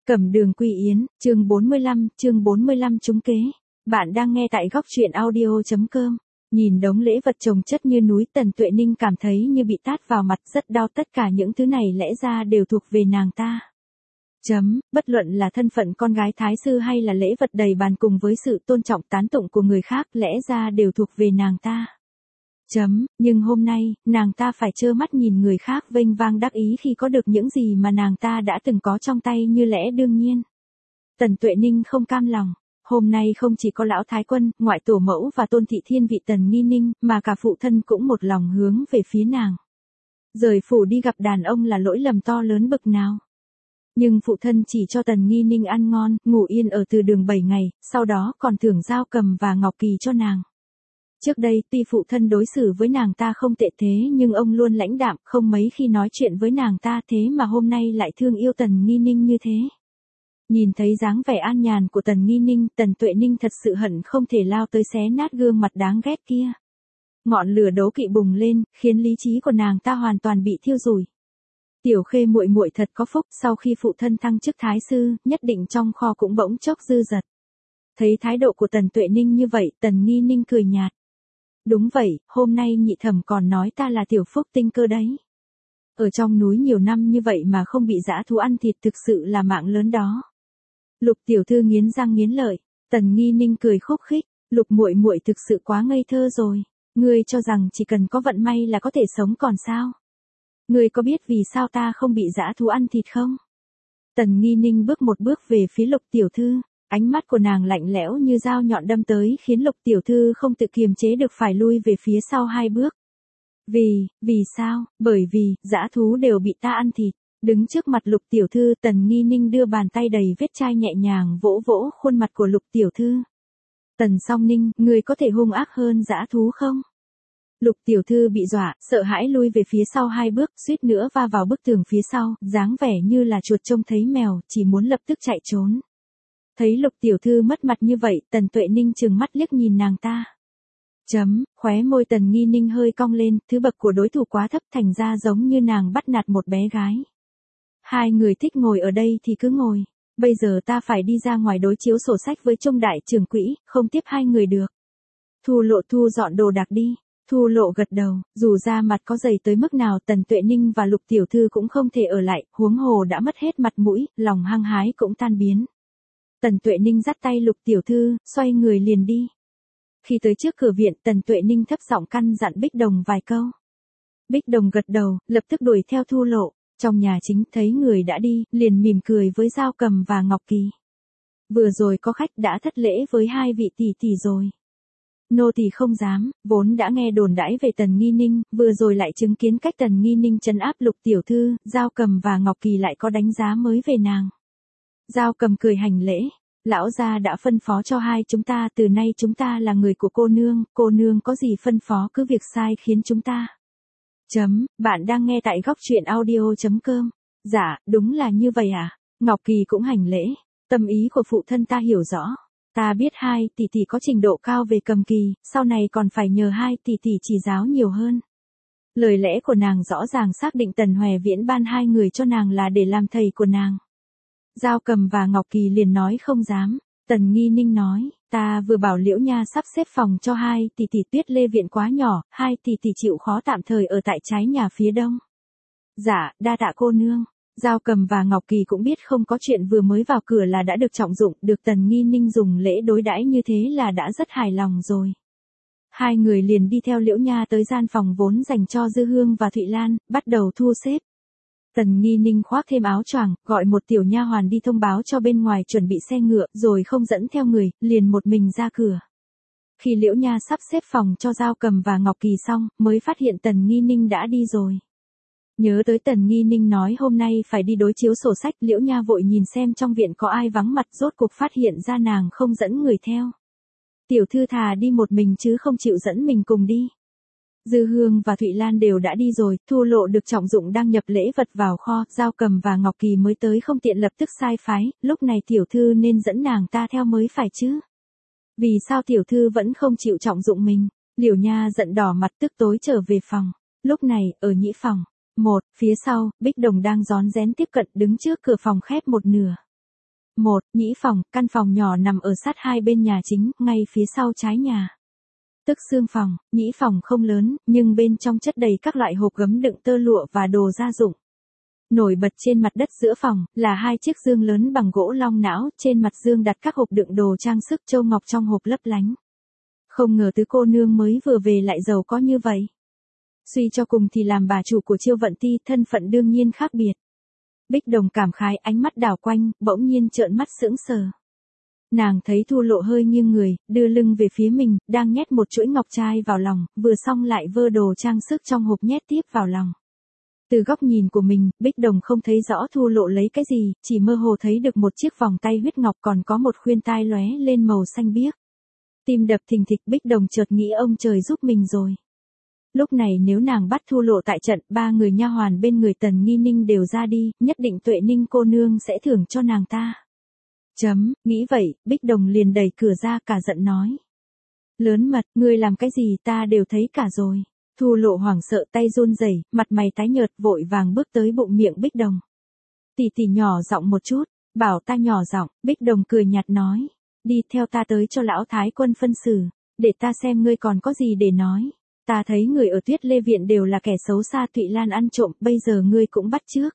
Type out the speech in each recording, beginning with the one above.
Cẩm Đường Quy Yến, chương 45 trúng kế. Bạn đang nghe tại góc truyện audio.com. Nhìn đống lễ vật chồng chất như núi, Tần Tuệ Ninh cảm thấy như bị tát vào mặt, rất đau. Tất cả những thứ này lẽ ra đều thuộc về nàng ta. Bất luận là thân phận con gái thái sư hay là lễ vật đầy bàn cùng với sự tôn trọng tán tụng của người khác, lẽ ra đều thuộc về nàng ta. Nhưng hôm nay, nàng ta phải trơ mắt nhìn người khác vênh vang đắc ý khi có được những gì mà nàng ta đã từng có trong tay như lẽ đương nhiên. Tần Tuệ Ninh không cam lòng. Hôm nay không chỉ có lão thái quân, ngoại tổ mẫu và tôn thị thiên vị Tần Nghi Ninh, mà cả phụ thân cũng một lòng hướng về phía nàng. Rời phủ đi gặp đàn ông là lỗi lầm to lớn bực nào. Nhưng phụ thân chỉ cho Tần Nghi Ninh ăn ngon, ngủ yên ở từ đường 7 ngày, sau đó còn thưởng dao cầm và ngọc kỳ cho nàng. Trước đây tuy phụ thân đối xử với nàng ta không tệ thế nhưng ông luôn lãnh đạm, không mấy khi nói chuyện với nàng ta, thế mà hôm nay lại thương yêu Tần Nghi Ninh như thế. Nhìn thấy dáng vẻ an nhàn của Tần Nghi Ninh, Tần Tuệ Ninh thật sự hận không thể lao tới xé nát gương mặt đáng ghét kia. Ngọn lửa đố kỵ bùng lên, khiến lý trí của nàng ta hoàn toàn bị thiêu rụi. Tiểu Khê muội muội thật có phúc, sau khi phụ thân thăng chức thái sư, nhất định trong kho cũng bỗng chốc dư dật. Thấy thái độ của Tần Tuệ Ninh như vậy, Tần Nghi Ninh cười nhạt. Đúng vậy, hôm nay nhị thẩm còn nói ta là tiểu phúc tinh cơ đấy. Ở trong núi nhiều năm như vậy mà không bị dã thú ăn thịt, thực sự là mạng lớn đó. Lục tiểu thư nghiến răng nghiến lợi. Tần Nghi Ninh cười khúc khích. Lục muội muội thực sự quá ngây thơ rồi. Ngươi cho rằng chỉ cần có vận may là có thể sống còn sao? Ngươi có biết vì sao ta không bị dã thú ăn thịt không? Tần Nghi Ninh bước một bước về phía Lục tiểu thư. Ánh mắt của nàng lạnh lẽo như dao nhọn đâm tới, khiến Lục tiểu thư không tự kiềm chế được phải lui về phía sau 2 bước. Vì sao? Bởi vì, dã thú đều bị ta ăn thịt. Đứng trước mặt Lục tiểu thư, Tần Nghi Ninh đưa bàn tay đầy vết chai nhẹ nhàng vỗ vỗ khuôn mặt của Lục tiểu thư. Tần Song Ninh, ngươi có thể hung ác hơn dã thú không? Lục tiểu thư bị dọa, sợ hãi lui về phía sau 2 bước, suýt nữa va vào bức tường phía sau, dáng vẻ như là chuột trông thấy mèo, chỉ muốn lập tức chạy trốn. Thấy Lục tiểu thư mất mặt như vậy, Tần Tuệ Ninh trừng mắt liếc nhìn nàng ta. Khóe môi Tần Nghi Ninh hơi cong lên, thứ bậc của đối thủ quá thấp, thành ra giống như nàng bắt nạt một bé gái. Hai người thích ngồi ở đây thì cứ ngồi. Bây giờ ta phải đi ra ngoài đối chiếu sổ sách với Trung đại trưởng quỹ, không tiếp 2 người được. Thu Lộ thu dọn đồ đạc đi. Thu Lộ gật đầu, dù da mặt có dày tới mức nào, Tần Tuệ Ninh và Lục tiểu thư cũng không thể ở lại, huống hồ đã mất hết mặt mũi, lòng hăng hái cũng tan biến. Tần Tuệ Ninh dắt tay Lục tiểu thư, xoay người liền đi. Khi tới trước cửa viện, Tần Tuệ Ninh thấp giọng căn dặn Bích Đồng vài câu. Bích Đồng gật đầu, lập tức đuổi theo Thu Lộ. Trong nhà chính thấy người đã đi, liền mỉm cười với Dao Cầm và Ngọc Kỳ. Vừa rồi có khách đã thất lễ với 2 vị tỷ tỷ rồi. Nô tỳ không dám, vốn đã nghe đồn đãi về Tần Nghi Ninh, vừa rồi lại chứng kiến cách Tần Nghi Ninh trấn áp Lục tiểu thư, Dao Cầm và Ngọc Kỳ lại có đánh giá mới về nàng. Dao Cầm cười hành lễ. Lão gia đã phân phó cho hai chúng ta, từ nay chúng ta là người của cô nương có gì phân phó cứ việc sai khiến chúng ta. Bạn đang nghe tại góc truyện audio.com. Dạ, đúng là như vậy à? Ngọc Kỳ cũng hành lễ. Tâm ý của phụ thân ta hiểu rõ. Ta biết 2 tỷ tỷ có trình độ cao về cầm kỳ, sau này còn phải nhờ 2 tỷ tỷ chỉ giáo nhiều hơn. Lời lẽ của nàng rõ ràng xác định Tần Hoè Viễn ban 2 người cho nàng là để làm thầy của nàng. Dao Cầm và Ngọc Kỳ liền nói không dám. Tần Nghi Ninh nói, ta vừa bảo Liễu Nha sắp xếp phòng cho 2 tỷ tỷ, Tuyết Lê viện quá nhỏ, 2 tỷ tỷ chịu khó tạm thời ở tại trái nhà phía đông. Dạ, đa tạ cô nương. Dao Cầm và Ngọc Kỳ cũng biết không có chuyện, vừa mới vào cửa là đã được trọng dụng, được Tần Nghi Ninh dùng lễ đối đãi như thế là đã rất hài lòng rồi. 2 người liền đi theo Liễu Nha tới gian phòng vốn dành cho Dư Hương và Thụy Lan, bắt đầu thu xếp. Tần Nghi Ninh khoác thêm áo choàng, gọi một tiểu nha hoàn đi thông báo cho bên ngoài chuẩn bị xe ngựa, rồi không dẫn theo người, liền một mình ra cửa. Khi Liễu Nha sắp xếp phòng cho Dao Cầm và Ngọc Kỳ xong, mới phát hiện Tần Nghi Ninh đã đi rồi. Nhớ tới Tần Nghi Ninh nói hôm nay phải đi đối chiếu sổ sách, Liễu Nha vội nhìn xem trong viện có ai vắng mặt, rốt cuộc phát hiện ra nàng không dẫn người theo. Tiểu thư thà đi một mình chứ không chịu dẫn mình cùng đi. Dư Hương và Thụy Lan đều đã đi rồi, Thu Lộ được trọng dụng đang nhập lễ vật vào kho, Dao Cầm và Ngọc Kỳ mới tới không tiện lập tức sai phái, lúc này tiểu thư nên dẫn nàng ta theo mới phải chứ. Vì sao tiểu thư vẫn không chịu trọng dụng mình? Liễu Nha giận đỏ mặt tức tối trở về phòng. Lúc này, ở nhĩ phòng, phía sau, Bích Đồng đang rón rén tiếp cận, đứng trước cửa phòng khép một nửa. 1. Nhĩ phòng, căn phòng nhỏ nằm ở sát hai bên nhà chính, ngay phía sau trái nhà. Tức xương phòng, nhĩ phòng không lớn, nhưng bên trong chất đầy các loại hộp gấm đựng tơ lụa và đồ gia dụng. Nổi bật trên mặt đất giữa phòng, là hai chiếc giường lớn bằng gỗ long não, trên mặt giường đặt các hộp đựng đồ trang sức châu ngọc trong hộp lấp lánh. Không ngờ tứ cô nương mới vừa về lại giàu có như vậy. Suy cho cùng thì làm bà chủ của Chiêu Vận Ti, thân phận đương nhiên khác biệt. Bích Đồng cảm khái, ánh mắt đảo quanh, bỗng nhiên trợn mắt sững sờ. Nàng thấy Thu Lộ hơi nghiêng người, đưa lưng về phía mình, đang nhét một chuỗi ngọc trai vào lòng, vừa xong lại vơ đồ trang sức trong hộp nhét tiếp vào lòng. Từ góc nhìn của mình, Bích Đồng không thấy rõ Thu Lộ lấy cái gì, chỉ mơ hồ thấy được một chiếc vòng tay huyết ngọc, còn có một khuyên tai lóe lên màu xanh biếc. Tim đập thình thịch, Bích Đồng chợt nghĩ ông trời giúp mình rồi. Lúc này nếu nàng bắt Thu Lộ tại trận, ba người nha hoàn bên người Tần Nghi Ninh đều ra đi, nhất định Tuệ Ninh cô nương sẽ thưởng cho nàng ta. Nghĩ vậy, Bích Đồng liền đẩy cửa ra, cả giận nói. Lớn mật, ngươi làm cái gì ta đều thấy cả rồi. Thu Lộ hoảng sợ, tay run rẩy, mặt mày tái nhợt, vội vàng bước tới bụng miệng Bích Đồng. Tỷ tỷ nhỏ giọng một chút, bảo ta nhỏ giọng. Bích Đồng cười nhạt nói. Đi theo ta tới cho lão thái quân phân xử, để ta xem ngươi còn có gì để nói. Ta thấy người ở Tuyết Lê Viện đều là kẻ xấu xa, Thụy Lan ăn trộm, bây giờ ngươi cũng bắt chước.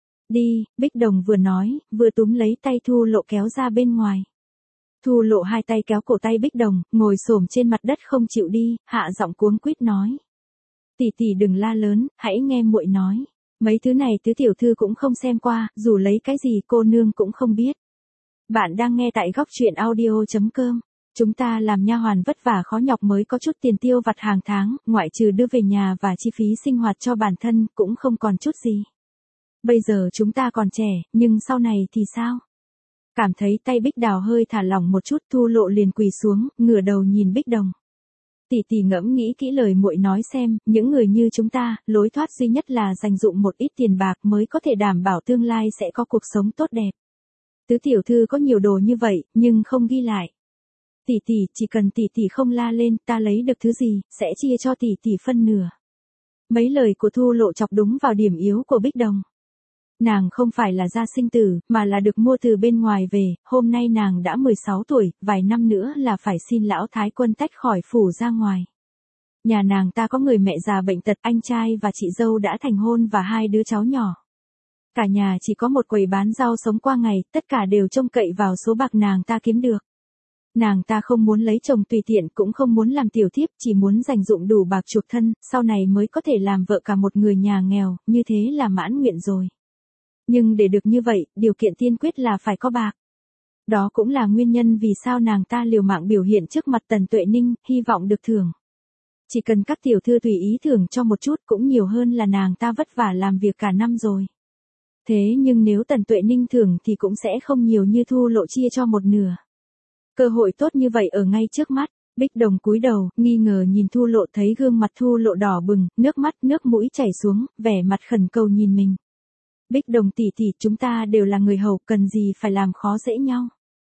Đi, Bích Đồng vừa nói, vừa túm lấy tay Thu Lộ kéo ra bên ngoài. Thu Lộ hai tay kéo cổ tay Bích Đồng, ngồi xổm trên mặt đất không chịu đi, hạ giọng cuống quýt nói. Tỷ tỷ đừng la lớn, hãy nghe muội nói. Mấy thứ này tứ tiểu thư cũng không xem qua, dù lấy cái gì cô nương cũng không biết. Bạn đang nghe tại góc truyện audio.com. Chúng ta làm nha hoàn vất vả khó nhọc mới có chút tiền tiêu vặt hàng tháng, ngoại trừ đưa về nhà và chi phí sinh hoạt cho bản thân, cũng không còn chút gì. Bây giờ chúng ta còn trẻ, nhưng sau này thì sao? Cảm thấy tay Bích Đào hơi thả lỏng một chút, Thu Lộ liền quỳ xuống, ngửa đầu nhìn Bích Đồng. Tỷ tỷ ngẫm nghĩ kỹ lời muội nói xem, những người như chúng ta, lối thoát duy nhất là dành dụm một ít tiền bạc mới có thể đảm bảo tương lai sẽ có cuộc sống tốt đẹp. Tứ tiểu thư có nhiều đồ như vậy, nhưng không ghi lại. Tỷ tỷ, chỉ cần tỷ tỷ không la lên, ta lấy được thứ gì, sẽ chia cho tỷ tỷ phân nửa. Mấy lời của Thu Lộ chọc đúng vào điểm yếu của Bích Đồng. Nàng không phải là gia sinh tử, mà là được mua từ bên ngoài về, hôm nay nàng đã 16 tuổi, vài năm nữa là phải xin lão thái quân tách khỏi phủ ra ngoài. Nhà nàng ta có người mẹ già bệnh tật, anh trai và chị dâu đã thành hôn và hai đứa cháu nhỏ. Cả nhà chỉ có một quầy bán rau sống qua ngày, tất cả đều trông cậy vào số bạc nàng ta kiếm được. Nàng ta không muốn lấy chồng tùy tiện, cũng không muốn làm tiểu thiếp, chỉ muốn dành dụm đủ bạc chuộc thân, sau này mới có thể làm vợ cả một người nhà nghèo, như thế là mãn nguyện rồi. Nhưng để được như vậy, điều kiện tiên quyết là phải có bạc. Đó cũng là nguyên nhân vì sao nàng ta liều mạng biểu hiện trước mặt Tần Tuệ Ninh, hy vọng được thưởng. Chỉ cần các tiểu thư tùy ý thưởng cho một chút cũng nhiều hơn là nàng ta vất vả làm việc cả năm rồi. Thế nhưng nếu Tần Tuệ Ninh thưởng thì cũng sẽ không nhiều như Thu Lộ chia cho một nửa. Cơ hội tốt như vậy ở ngay trước mắt. Bích Đồng cúi đầu, nghi ngờ nhìn Thu Lộ, thấy gương mặt Thu Lộ đỏ bừng, nước mắt nước mũi chảy xuống, vẻ mặt khẩn cầu nhìn mình. Bích Đồng tỷ tỷ, chúng ta đều là người hầu, cần gì phải làm khó dễ nhau.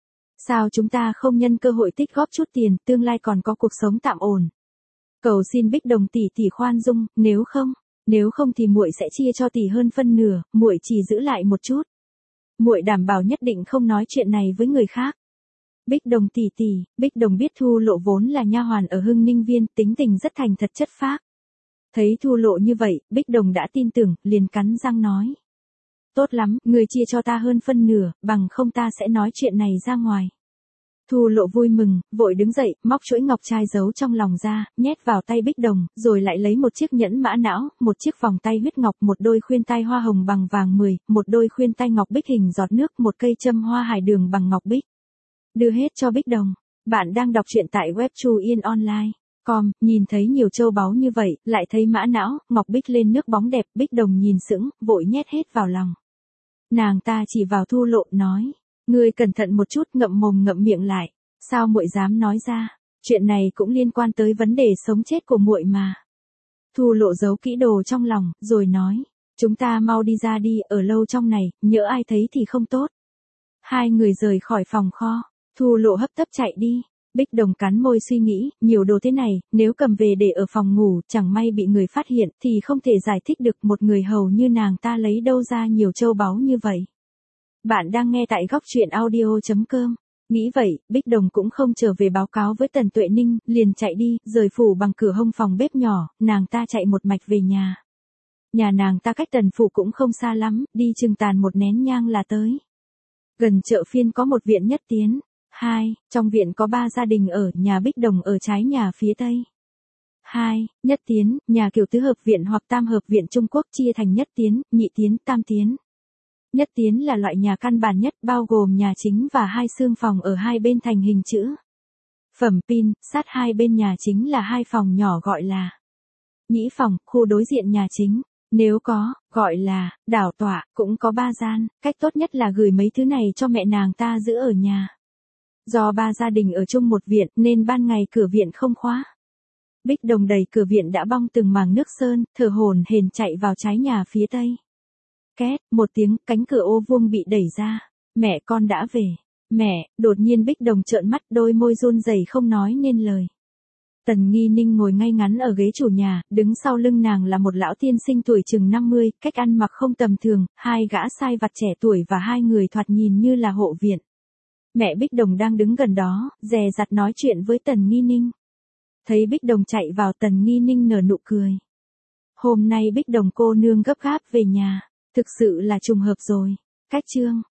Sao chúng ta không nhân cơ hội tích góp chút tiền, tương lai còn có cuộc sống tạm ổn. Cầu xin Bích Đồng tỷ tỷ khoan dung, nếu không thì muội sẽ chia cho tỷ hơn phân nửa, muội chỉ giữ lại một chút. Muội đảm bảo nhất định không nói chuyện này với người khác. Bích Đồng tỷ tỷ. Bích Đồng biết Thu Lộ vốn là nha hoàn ở Hưng Ninh Viên, tính tình rất thành thật chất phác. Thấy Thu Lộ như vậy, Bích Đồng đã tin tưởng, liền cắn răng nói. Tốt lắm, người chia cho ta hơn phân nửa, bằng không ta sẽ nói chuyện này ra ngoài. Thu Lộ vui mừng, vội đứng dậy, móc chuỗi ngọc trai giấu trong lòng ra, nhét vào tay Bích Đồng, rồi lại lấy một chiếc nhẫn mã não, một chiếc vòng tay huyết ngọc, một đôi khuyên tai hoa hồng bằng vàng 10, một đôi khuyên tai ngọc bích hình giọt nước, một cây châm hoa hải đường bằng ngọc bích. Đưa hết cho Bích Đồng. Bạn đang đọc truyện tại web Chu Yên Online.com, nhìn thấy nhiều châu báu như vậy, lại thấy mã não, ngọc bích lên nước bóng đẹp, Bích Đồng nhìn sững, vội nhét hết vào lòng. Nàng ta chỉ vào Thu Lộ, nói. Ngươi cẩn thận một chút, ngậm mồm ngậm miệng lại. Sao muội dám nói ra? Chuyện này cũng liên quan tới vấn đề sống chết của muội mà. Thu Lộ giấu kỹ đồ trong lòng, rồi nói. Chúng ta mau đi ra đi, ở lâu trong này, nhỡ ai thấy thì không tốt. Hai người rời khỏi phòng kho. Thu Lộ hấp tấp chạy đi. Bích Đồng cắn môi suy nghĩ, nhiều đồ thế này, nếu cầm về để ở phòng ngủ, chẳng may bị người phát hiện, thì không thể giải thích được, một người hầu như nàng ta lấy đâu ra nhiều châu báu như vậy. Bạn đang nghe tại góc truyện audio.com. Nghĩ vậy, Bích Đồng cũng không trở về báo cáo với Tần Tuệ Ninh, liền chạy đi, rời phủ bằng cửa hông phòng bếp nhỏ, nàng ta chạy một mạch về nhà. Nhà nàng ta cách Tần phủ cũng không xa lắm, đi chừng tàn một nén nhang là tới. Gần chợ phiên có một viện Nhất Tiến. 2. Trong viện có 3 gia đình ở, nhà Bích Đồng ở trái nhà phía tây. 2. Nhất Tiến, nhà kiểu tứ hợp viện hoặc tam hợp viện Trung Quốc chia thành Nhất Tiến, Nhị Tiến, Tam Tiến. Nhất Tiến là loại nhà căn bản nhất, bao gồm nhà chính và 2 xương phòng ở hai bên thành hình chữ phẩm pin, sát hai bên nhà chính là 2 phòng nhỏ gọi là nhĩ phòng, khu đối diện nhà chính. Nếu có, gọi là đảo tọa, cũng có 3 gian, cách tốt nhất là gửi mấy thứ này cho mẹ nàng ta giữ ở nhà. Do 3 gia đình ở chung một viện nên ban ngày cửa viện không khóa. Bích Đồng đẩy cửa viện đã bong từng màng nước sơn, thở hổn hển chạy vào trái nhà phía tây. Két, một tiếng, cánh cửa ô vuông bị đẩy ra. Mẹ con đã về. Mẹ, đột nhiên Bích Đồng trợn mắt, đôi môi run rẩy không nói nên lời. Tần Nghi Ninh ngồi ngay ngắn ở ghế chủ nhà, đứng sau lưng nàng là một lão tiên sinh tuổi chừng 50, cách ăn mặc không tầm thường, 2 gã sai vặt trẻ tuổi và 2 người thoạt nhìn như là hộ viện. Mẹ Bích Đồng đang đứng gần đó, dè dặt nói chuyện với Tần Nghi Ninh. Thấy Bích Đồng chạy vào, Tần Nghi Ninh nở nụ cười. Hôm nay Bích Đồng cô nương gấp gáp về nhà, thực sự là trùng hợp rồi. Cách chương